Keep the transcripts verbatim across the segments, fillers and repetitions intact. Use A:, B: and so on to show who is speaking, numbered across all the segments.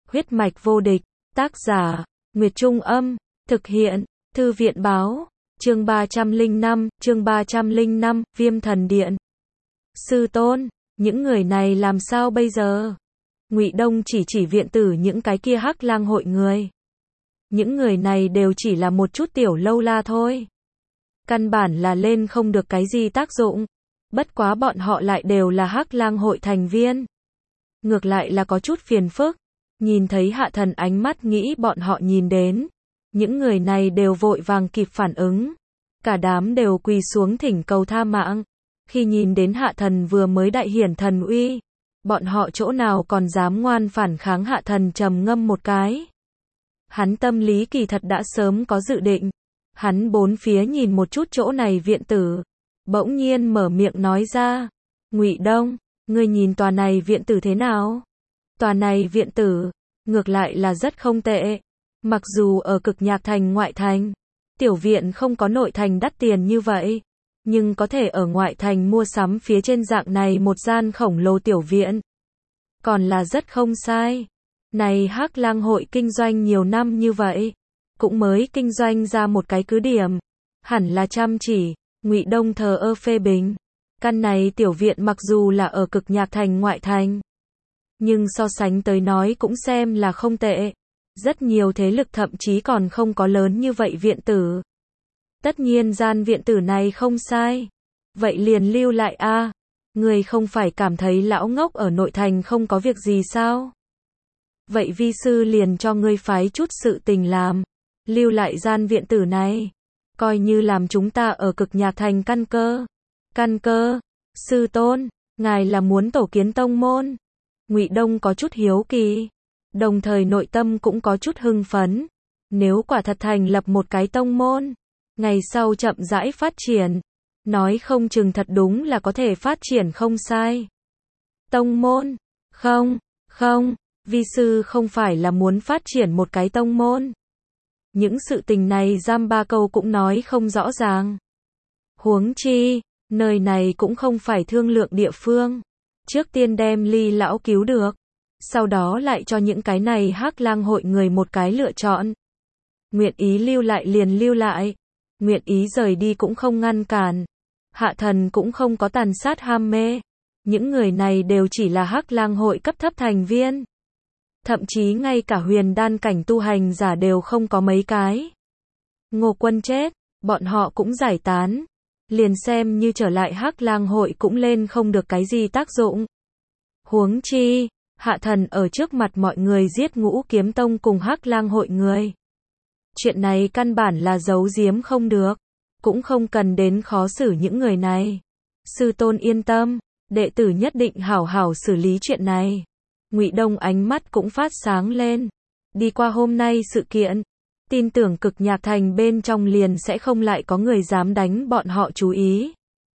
A: Huyết mạch vô địch, tác giả, Nguyệt Trung Âm, thực hiện, Thư viện Báo, chương ba trăm lẻ năm, chương ba trăm lẻ năm, Viêm Thần Điện. Sư tôn, những người này làm sao bây giờ? Ngụy Đông chỉ chỉ viện tử những cái kia Hắc Lang hội người. Những người này đều chỉ là một chút tiểu lâu la thôi. Căn bản là lên không được cái gì tác dụng. Bất quá bọn họ lại đều là Hắc Lang hội thành viên. Ngược lại là có chút phiền phức. Nhìn thấy Hạ Thần ánh mắt nghĩ bọn họ nhìn đến. Những người này đều vội vàng kịp phản ứng. Cả đám đều quỳ xuống thỉnh cầu tha mạng. Khi nhìn đến Hạ Thần vừa mới đại hiển thần uy, bọn họ chỗ nào còn dám ngoan phản kháng. Hạ Thần trầm ngâm một cái. Hắn tâm lý kỳ thật đã sớm có dự định. Hắn bốn phía nhìn một chút chỗ này viện tử, bỗng nhiên mở miệng nói ra, Ngụy Đông, ngươi nhìn tòa này viện tử thế nào? Tòa này viện tử, ngược lại là rất không tệ. Mặc dù ở Cực Nhạc Thành ngoại thành, tiểu viện không có nội thành đắt tiền như vậy, nhưng có thể ở ngoại thành mua sắm phía trên dạng này một gian khổng lồ tiểu viện, còn là rất không sai. Này Hắc Lang hội kinh doanh nhiều năm như vậy, cũng mới kinh doanh ra một cái cứ điểm, hẳn là chăm chỉ. Ngụy Đông thờ ơ phê bình, căn này tiểu viện mặc dù là ở Cực Nhạc Thành ngoại thành, nhưng so sánh tới nói cũng xem là không tệ. Rất nhiều thế lực thậm chí còn không có lớn như vậy viện tử. Tất nhiên gian viện tử này không sai, vậy liền lưu lại a. À, người không phải cảm thấy lão ngốc ở nội thành không có việc gì sao? Vậy vi sư liền cho ngươi phái chút sự tình làm, lưu lại gian viện tử này, coi như làm chúng ta ở Cực Nhạc Thành căn cơ. Căn cơ? Sư tôn, ngài là muốn tổ kiến tông môn? Ngụy Đông có chút hiếu kỳ, đồng thời nội tâm cũng có chút hưng phấn. Nếu quả thật thành lập một cái tông môn, ngày sau chậm rãi phát triển, nói không chừng thật đúng là có thể phát triển không sai. Tông môn? Không, không, vi sư không phải là muốn phát triển một cái tông môn. Những sự tình này giam ba câu cũng nói không rõ ràng. Huống chi, nơi này cũng không phải thương lượng địa phương. Trước tiên đem Ly lão cứu được, sau đó lại cho những cái này Hắc Lang hội người một cái lựa chọn. Nguyện ý lưu lại liền lưu lại, nguyện ý rời đi cũng không ngăn cản. Hạ Thần cũng không có tàn sát ham mê. Những người này đều chỉ là Hắc Lang hội cấp thấp thành viên. Thậm chí ngay cả huyền đan cảnh tu hành giả đều không có mấy cái. Ngô Quân chết, bọn họ cũng giải tán. Liền xem như trở lại Hắc Lang hội cũng lên không được cái gì tác dụng. Huống chi, Hạ Thần ở trước mặt mọi người giết Ngũ Kiếm Tông cùng Hắc Lang hội người. Chuyện này căn bản là giấu giếm không được, cũng không cần đến khó xử những người này. Sư tôn yên tâm, đệ tử nhất định hảo hảo xử lý chuyện này. Ngụy Đông ánh mắt cũng phát sáng lên. Đi qua hôm nay sự kiện, tin tưởng Cực Nhạc Thành bên trong liền sẽ không lại có người dám đánh bọn họ chú ý.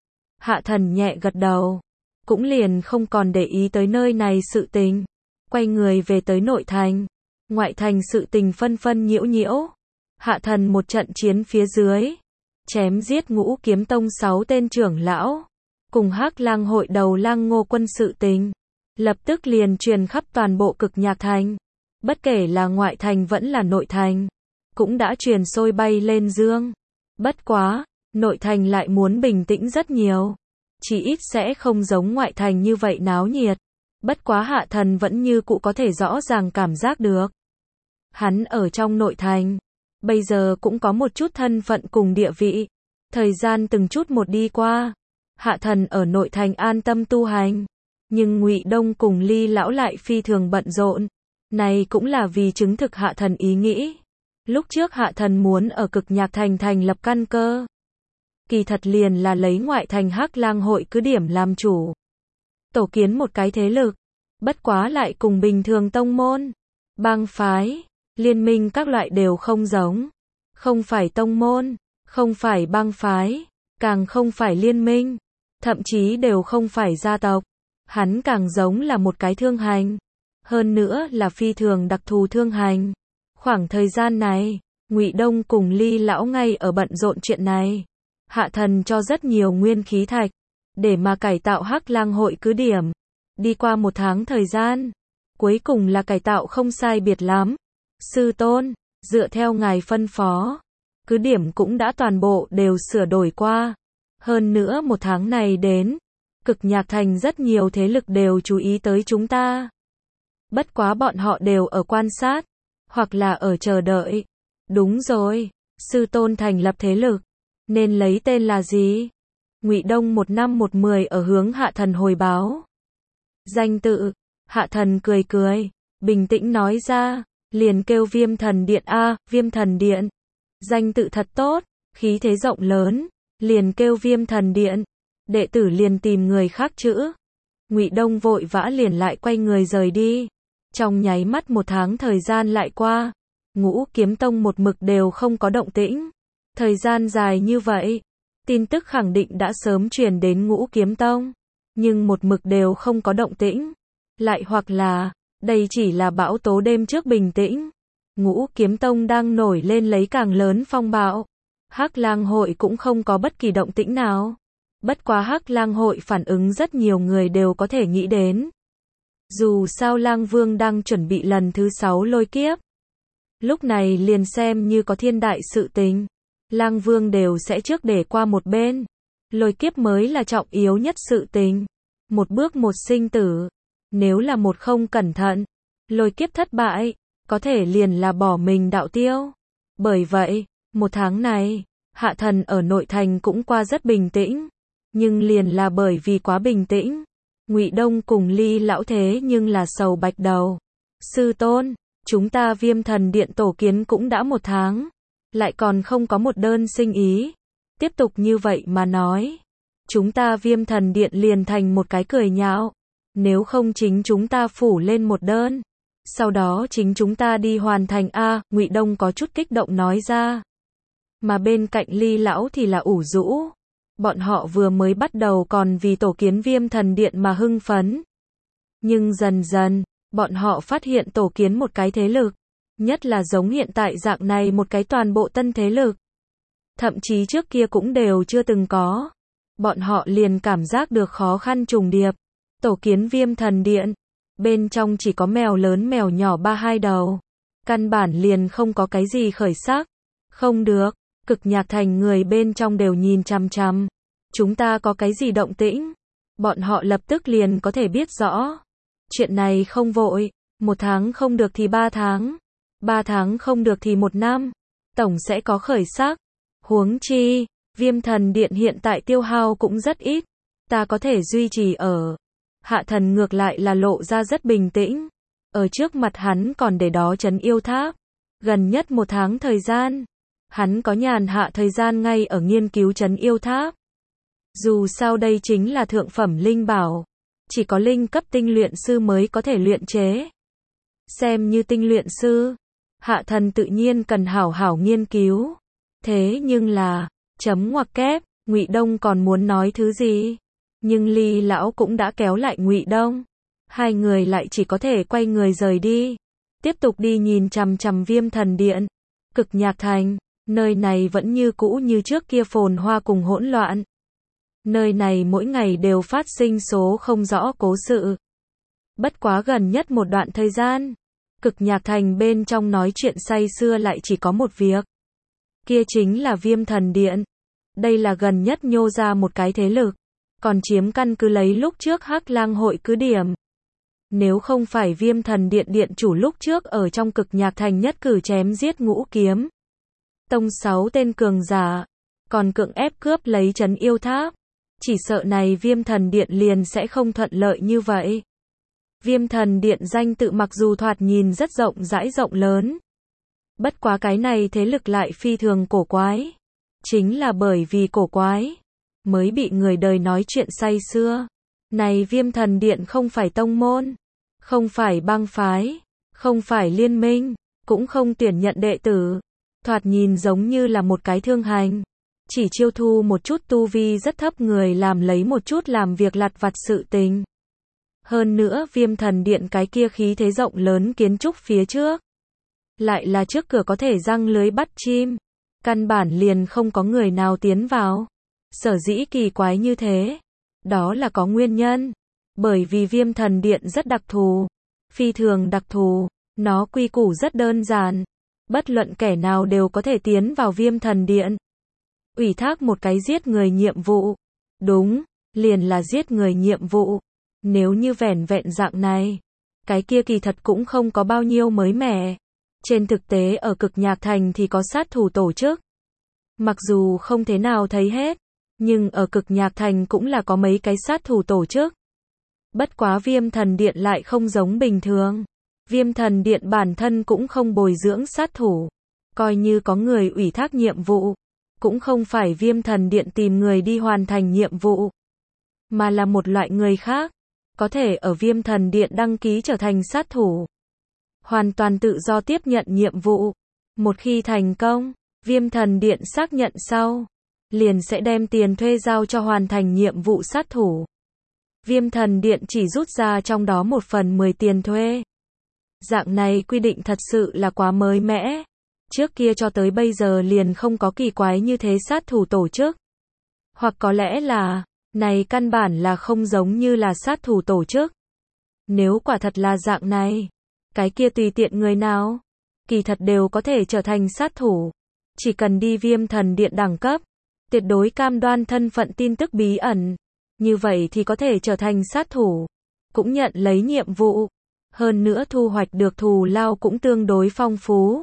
A: Hạ Thần nhẹ gật đầu, cũng liền không còn để ý tới nơi này sự tình, quay người về tới nội thành. Ngoại thành sự tình phân phân nhiễu nhiễu. Hạ Thần một trận chiến phía dưới, chém giết Ngũ Kiếm Tông sáu tên trưởng lão, cùng Hắc Lang hội đầu lang Ngô Quân sự tình, lập tức liền truyền khắp toàn bộ Cực Nhạc Thành. Bất kể là ngoại thành vẫn là nội thành, cũng đã truyền sôi bay lên dương. Bất quá, nội thành lại muốn bình tĩnh rất nhiều. Chỉ ít sẽ không giống ngoại thành như vậy náo nhiệt. Bất quá Hạ Thần vẫn như cũ có thể rõ ràng cảm giác được. Hắn ở trong nội thành, bây giờ cũng có một chút thân phận cùng địa vị. Thời gian từng chút một đi qua, Hạ Thần ở nội thành an tâm tu hành. Nhưng Ngụy Đông cùng Ly lão lại phi thường bận rộn. Này cũng là vì chứng thực Hạ Thần ý nghĩ. Lúc trước Hạ Thần muốn ở Cực Nhạc Thành thành lập căn cơ, kỳ thật liền là lấy ngoại thành Hắc Lang hội cứ điểm làm chủ, tổ kiến một cái thế lực. Bất quá lại cùng bình thường tông môn, bang phái, liên minh các loại đều không giống. Không phải tông môn, không phải bang phái, càng không phải liên minh, thậm chí đều không phải gia tộc. Hắn càng giống là một cái thương hành, hơn nữa là phi thường đặc thù thương hành. Khoảng thời gian này, Ngụy Đông cùng Ly lão ngay ở bận rộn chuyện này. Hạ Thần cho rất nhiều nguyên khí thạch để mà cải tạo Hắc Lang hội cứ điểm. Đi qua một tháng thời gian, cuối cùng là cải tạo không sai biệt lắm. Sư tôn, dựa theo ngài phân phó, cứ điểm cũng đã toàn bộ đều sửa đổi qua. Hơn nữa một tháng này đến, Cực Nhạc Thành rất nhiều thế lực đều chú ý tới chúng ta. Bất quá bọn họ đều ở quan sát, hoặc là ở chờ đợi. Đúng rồi, sư tôn thành lập thế lực, nên lấy tên là gì? Ngụy Đông một năm một mười ở hướng Hạ Thần hồi báo. Danh tự, Hạ Thần cười cười, bình tĩnh nói ra, liền kêu Viêm Thần Điện a, Viêm Thần Điện. Danh tự thật tốt, khí thế rộng lớn, liền kêu Viêm Thần Điện. Đệ tử liền tìm người khác chữ. Ngụy Đông vội vã liền lại quay người rời đi. Trong nháy mắt một tháng thời gian lại qua, Ngũ Kiếm Tông một mực đều không có động tĩnh. Thời gian dài như vậy, tin tức khẳng định đã sớm truyền đến Ngũ Kiếm Tông, nhưng một mực đều không có động tĩnh. Lại hoặc là, đây chỉ là bão tố đêm trước bình tĩnh. Ngũ Kiếm Tông đang nổi lên lấy càng lớn phong bạo. Hắc Lang hội cũng không có bất kỳ động tĩnh nào. Bất quá Hắc Lang hội phản ứng rất nhiều người đều có thể nghĩ đến. Dù sao Lang Vương đang chuẩn bị lần thứ sáu lôi kiếp. Lúc này liền xem như có thiên đại sự tình, Lang Vương đều sẽ trước để qua một bên. Lôi kiếp mới là trọng yếu nhất sự tình. Một bước một sinh tử. Nếu là một không cẩn thận, lôi kiếp thất bại, có thể liền là bỏ mình đạo tiêu. Bởi vậy, một tháng này, Hạ Thần ở nội thành cũng qua rất bình tĩnh. Nhưng liền là bởi vì quá bình tĩnh, Ngụy Đông cùng Ly lão thế nhưng là sầu bạch đầu. Sư tôn, chúng ta Viêm Thần Điện tổ kiến cũng đã một tháng, lại còn không có một đơn sinh ý. Tiếp tục như vậy mà nói, chúng ta Viêm Thần Điện liền thành một cái cười nhạo. Nếu không chính chúng ta phủ lên một đơn, sau đó chính chúng ta đi hoàn thành a, Ngụy Đông có chút kích động nói ra. Mà bên cạnh Ly lão thì là ủ rũ. Bọn họ vừa mới bắt đầu còn vì tổ kiến Viêm Thần Điện mà hưng phấn. Nhưng dần dần, bọn họ phát hiện tổ kiến một cái thế lực, nhất là giống hiện tại dạng này một cái toàn bộ tân thế lực. Thậm chí trước kia cũng đều chưa từng có. Bọn họ liền cảm giác được khó khăn trùng điệp. Tổ kiến Viêm Thần Điện, bên trong chỉ có mèo lớn mèo nhỏ ba hai đầu. Căn bản liền không có cái gì khởi sắc. Không được. Cực Nhạc Thành người bên trong đều nhìn chằm chằm. Chúng ta có cái gì động tĩnh? Bọn họ lập tức liền có thể biết rõ. Chuyện này không vội. Một tháng không được thì ba tháng. Ba tháng không được thì một năm. Tổng sẽ có khởi sắc. Huống chi, Viêm Thần Điện hiện tại tiêu hao cũng rất ít. Ta có thể duy trì ở. Hạ Thần ngược lại là lộ ra rất bình tĩnh. Ở trước mặt hắn còn để đó trấn yêu tháp. Gần nhất một tháng thời gian. Hắn có nhàn hạ thời gian ngay ở nghiên cứu trấn yêu tháp. Dù sao đây chính là thượng phẩm linh bảo. Chỉ có linh cấp tinh luyện sư mới có thể luyện chế. Xem như tinh luyện sư, Hạ Thần tự nhiên cần hảo hảo nghiên cứu. Thế nhưng là, chấm ngoặc kép, Ngụy Đông còn muốn nói thứ gì? Nhưng Ly lão cũng đã kéo lại Ngụy Đông. Hai người lại chỉ có thể quay người rời đi. Tiếp tục đi nhìn chằm chằm Viêm Thần Điện. Cực Nhạc Thành. Nơi này vẫn như cũ như trước kia phồn hoa cùng hỗn loạn. Nơi này mỗi ngày đều phát sinh số không rõ cố sự. Bất quá gần nhất một đoạn thời gian, Cực Nhạc Thành bên trong nói chuyện say xưa lại chỉ có một việc. Kia chính là Viêm Thần Điện. Đây là gần nhất nhô ra một cái thế lực, còn chiếm căn cứ lấy lúc trước Hắc Lang hội cứ điểm. Nếu không phải Viêm Thần Điện điện chủ lúc trước ở trong Cực Nhạc Thành nhất cử chém giết Ngũ Kiếm Tông sáu tên cường giả, còn cưỡng ép cướp lấy trấn yêu tháp, chỉ sợ này Viêm Thần Điện liền sẽ không thuận lợi như vậy. Viêm Thần Điện danh tự mặc dù thoạt nhìn rất rộng rãi rộng lớn, bất quá cái này thế lực lại phi thường cổ quái. Chính là bởi vì cổ quái, mới bị người đời nói chuyện say xưa. Này Viêm Thần Điện không phải tông môn, không phải bang phái, không phải liên minh, cũng không tuyển nhận đệ tử. Thoạt nhìn giống như là một cái thương hành, chỉ chiêu thu một chút tu vi rất thấp người làm lấy một chút làm việc lặt vặt sự tình. Hơn nữa Viêm Thần Điện cái kia khí thế rộng lớn kiến trúc phía trước, lại là trước cửa có thể răng lưới bắt chim, căn bản liền không có người nào tiến vào. Sở dĩ kỳ quái như thế, đó là có nguyên nhân, bởi vì Viêm Thần Điện rất đặc thù. phi thường đặc thù, nó quy củ rất đơn giản, bất luận kẻ nào đều có thể tiến vào Viêm Thần Điện. Ủy thác một cái giết người nhiệm vụ. Đúng, liền là giết người nhiệm vụ. Nếu như vẻn vẹn dạng này, cái kia kỳ thật cũng không có bao nhiêu mới mẻ. Trên thực tế ở Cực Nhạc Thành thì có sát thủ tổ chức. Mặc dù không thế nào thấy hết, nhưng ở Cực Nhạc Thành cũng là có mấy cái sát thủ tổ chức. Bất quá Viêm Thần Điện lại không giống bình thường. Viêm Thần Điện bản thân cũng không bồi dưỡng sát thủ. Coi như có người ủy thác nhiệm vụ, cũng không phải Viêm Thần Điện tìm người đi hoàn thành nhiệm vụ, mà là một loại người khác, có thể ở Viêm Thần Điện đăng ký trở thành sát thủ. Hoàn toàn tự do tiếp nhận nhiệm vụ. Một khi thành công, Viêm Thần Điện xác nhận sau, liền sẽ đem tiền thuê giao cho hoàn thành nhiệm vụ sát thủ. Viêm Thần Điện chỉ rút ra trong đó một phần mười tiền thuê. Dạng này quy định thật sự là quá mới mẻ. Trước kia cho tới bây giờ liền không có kỳ quái như thế sát thủ tổ chức. Hoặc có lẽ là, này căn bản là không giống như là sát thủ tổ chức. Nếu quả thật là dạng này, cái kia tùy tiện người nào, kỳ thật đều có thể trở thành sát thủ. Chỉ cần đi Viêm Thần Điện đẳng cấp, tuyệt đối cam đoan thân phận tin tức bí ẩn, như vậy thì có thể trở thành sát thủ, cũng nhận lấy nhiệm vụ. Hơn nữa thu hoạch được thù lao cũng tương đối phong phú.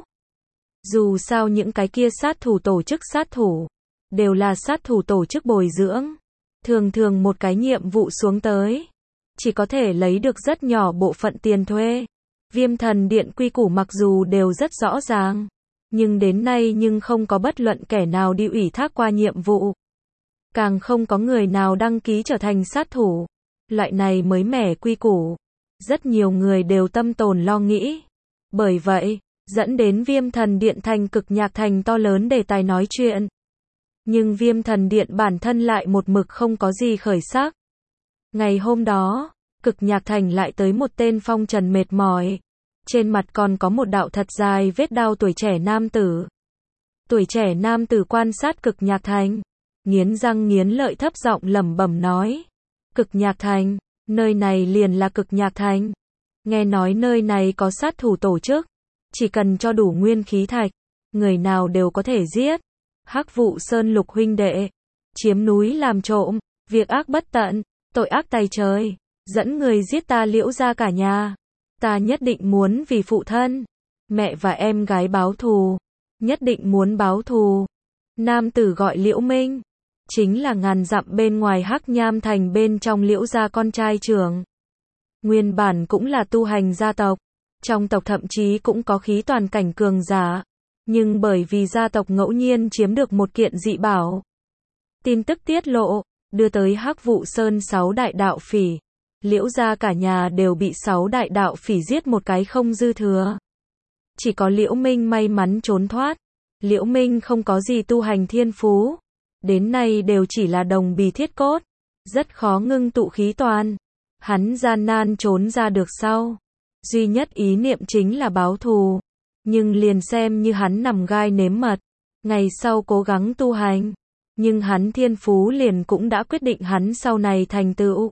A: Dù sao những cái kia sát thủ tổ chức sát thủ, đều là sát thủ tổ chức bồi dưỡng. Thường thường một cái nhiệm vụ xuống tới, chỉ có thể lấy được rất nhỏ bộ phận tiền thuê. Viêm Thần Điện quy củ mặc dù đều rất rõ ràng, nhưng đến nay nhưng không có bất luận kẻ nào đi ủy thác qua nhiệm vụ. Càng không có người nào đăng ký trở thành sát thủ. Loại này mới mẻ quy củ, rất nhiều người đều tâm tồn lo nghĩ. Bởi vậy, dẫn đến Viêm Thần Điện thành Cực Nhạc Thành to lớn đề tài nói chuyện. Nhưng Viêm Thần Điện bản thân lại một mực không có gì khởi sắc. Ngày hôm đó, Cực Nhạc Thành lại tới một tên phong trần mệt mỏi. Trên mặt còn có một đạo thật dài vết đao tuổi trẻ nam tử. Tuổi trẻ nam tử quan sát Cực Nhạc Thành, nghiến răng nghiến lợi thấp giọng lẩm bẩm nói. Cực Nhạc Thành, nơi này liền là Cực Nhạc Thành. Nghe nói nơi này có sát thủ tổ chức, chỉ cần cho đủ nguyên khí thạch, người nào đều có thể giết. Hắc Vụ Sơn Lục huynh đệ, chiếm núi làm trộm, việc ác bất tận, tội ác tày trời, dẫn người giết ta Liễu gia cả nhà. Ta nhất định muốn vì phụ thân, mẹ và em gái báo thù, nhất định muốn báo thù. Nam tử gọi Liễu Minh, chính là ngàn dặm bên ngoài Hắc Nham Thành bên trong Liễu gia con trai trưởng. Nguyên bản cũng là tu hành gia tộc, trong tộc thậm chí cũng có khí toàn cảnh cường giả, nhưng bởi vì gia tộc ngẫu nhiên chiếm được một kiện dị bảo. Tin tức tiết lộ, đưa tới Hắc Vụ Sơn sáu đại đạo phỉ. Liễu gia cả nhà đều bị sáu đại đạo phỉ giết một cái không dư thừa. Chỉ có Liễu Minh may mắn trốn thoát. Liễu Minh không có gì tu hành thiên phú, đến nay đều chỉ là đồng bì thiết cốt, rất khó ngưng tụ khí toàn. Hắn gian nan trốn ra được sau, duy nhất ý niệm chính là báo thù, nhưng liền xem như hắn nằm gai nếm mật, ngày sau cố gắng tu hành, nhưng hắn thiên phú liền cũng đã quyết định hắn sau này thành tựu.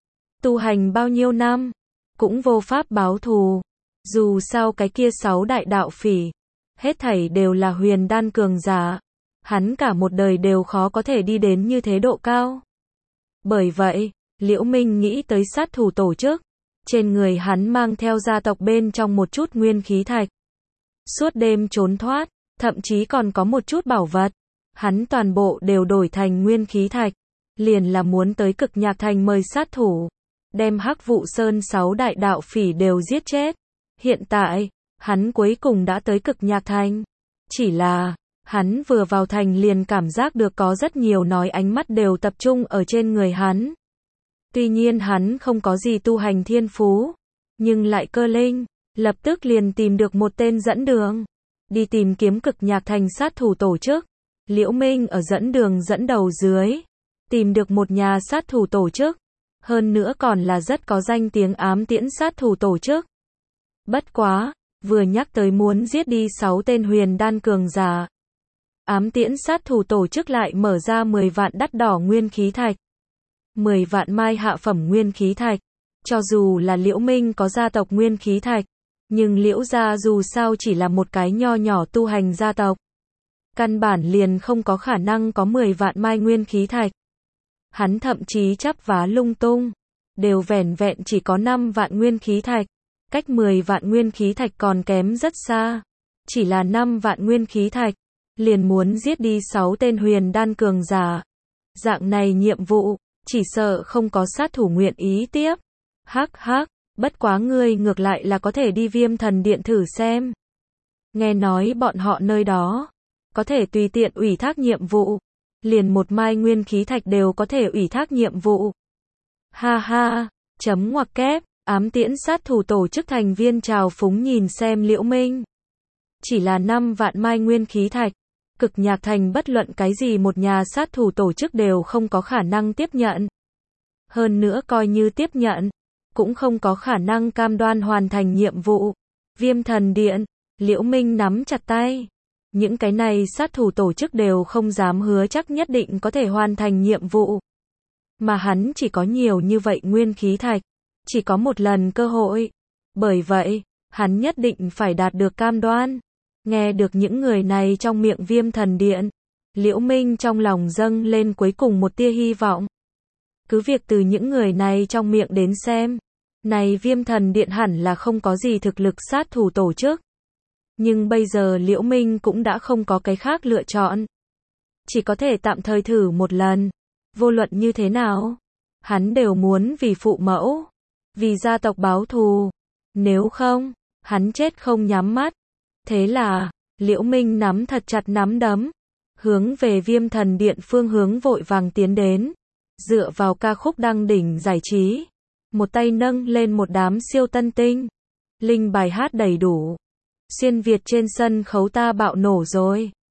A: Tu hành bao nhiêu năm, cũng vô pháp báo thù. Dù sao cái kia sáu đại đạo phỉ, hết thảy đều là huyền đan cường giả. Hắn cả một đời đều khó có thể đi đến như thế độ cao. Bởi vậy, Liễu Minh nghĩ tới sát thủ tổ chức. Trên người hắn mang theo gia tộc bên trong một chút nguyên khí thạch. Suốt đêm trốn thoát, thậm chí còn có một chút bảo vật. Hắn toàn bộ đều đổi thành nguyên khí thạch. Liền là muốn tới Cực Nhạc Thành mời sát thủ, đem Hắc Vụ Sơn sáu đại đạo phỉ đều giết chết. Hiện tại, hắn cuối cùng đã tới Cực Nhạc Thành. Chỉ là, hắn vừa vào thành liền cảm giác được có rất nhiều nói ánh mắt đều tập trung ở trên người hắn. Tuy nhiên hắn không có gì tu hành thiên phú, nhưng lại cơ linh, lập tức liền tìm được một tên dẫn đường, đi tìm kiếm Cực Nhạc Thành sát thủ tổ chức. Liễu Minh ở dẫn đường dẫn đầu dưới, tìm được một nhà sát thủ tổ chức, hơn nữa còn là rất có danh tiếng ám tiễn sát thủ tổ chức. Bất quá, vừa nhắc tới muốn giết đi sáu tên huyền đan cường giả, ám tiễn sát thủ tổ chức lại mở ra mười vạn đắt đỏ nguyên khí thạch, mười vạn mai hạ phẩm nguyên khí thạch, Cho dù là Liễu Minh có gia tộc nguyên khí thạch, nhưng Liễu gia dù sao chỉ là một cái nho nhỏ tu hành gia tộc. Căn bản liền không có khả năng có mười vạn mai nguyên khí thạch. Hắn thậm chí chắp vá lung tung, đều vẻn vẹn chỉ có năm vạn nguyên khí thạch, cách mười vạn nguyên khí thạch còn kém rất xa. Chỉ là năm vạn nguyên khí thạch, liền muốn giết đi sáu tên huyền đan cường giả. Dạng này nhiệm vụ, chỉ sợ không có sát thủ nguyện ý tiếp. Hắc hắc, bất quá ngươi ngược lại là có thể đi Viêm Thần Điện thử xem. Nghe nói bọn họ nơi đó, có thể tùy tiện ủy thác nhiệm vụ. Liền một mai nguyên khí thạch đều có thể ủy thác nhiệm vụ. Ha ha, chấm ngoặc kép, ám tiễn sát thủ tổ chức thành viên trào phúng nhìn xem Liễu Minh. Chỉ là năm vạn mai nguyên khí thạch, Cực Nhạc Thành bất luận cái gì một nhà sát thủ tổ chức đều không có khả năng tiếp nhận. Hơn nữa coi như tiếp nhận, cũng không có khả năng cam đoan hoàn thành nhiệm vụ. Viêm Thần Điện, Liễu Minh nắm chặt tay. Những cái này sát thủ tổ chức đều không dám hứa chắc nhất định có thể hoàn thành nhiệm vụ. Mà hắn chỉ có nhiều như vậy nguyên khí thạch, chỉ có một lần cơ hội. Bởi vậy, hắn nhất định phải đạt được cam đoan. Nghe được những người này trong miệng Viêm Thần Điện, Liễu Minh trong lòng dâng lên cuối cùng một tia hy vọng. Cứ việc từ những người này trong miệng đến xem, này Viêm Thần Điện hẳn là không có gì thực lực sát thủ tổ chức. Nhưng bây giờ Liễu Minh cũng đã không có cái khác lựa chọn. Chỉ có thể tạm thời thử một lần. Vô luận như thế nào, hắn đều muốn vì phụ mẫu, vì gia tộc báo thù. Nếu không, hắn chết không nhắm mắt. Thế là, Liễu Minh nắm thật chặt nắm đấm, hướng về Viêm Thần Điện phương hướng vội vàng tiến đến. Dựa vào ca khúc đăng đỉnh giải trí, một tay nâng lên một đám siêu tân tinh. Linh bài hát đầy đủ. Xuyên Việt trên sân khấu ta bạo nổ rồi.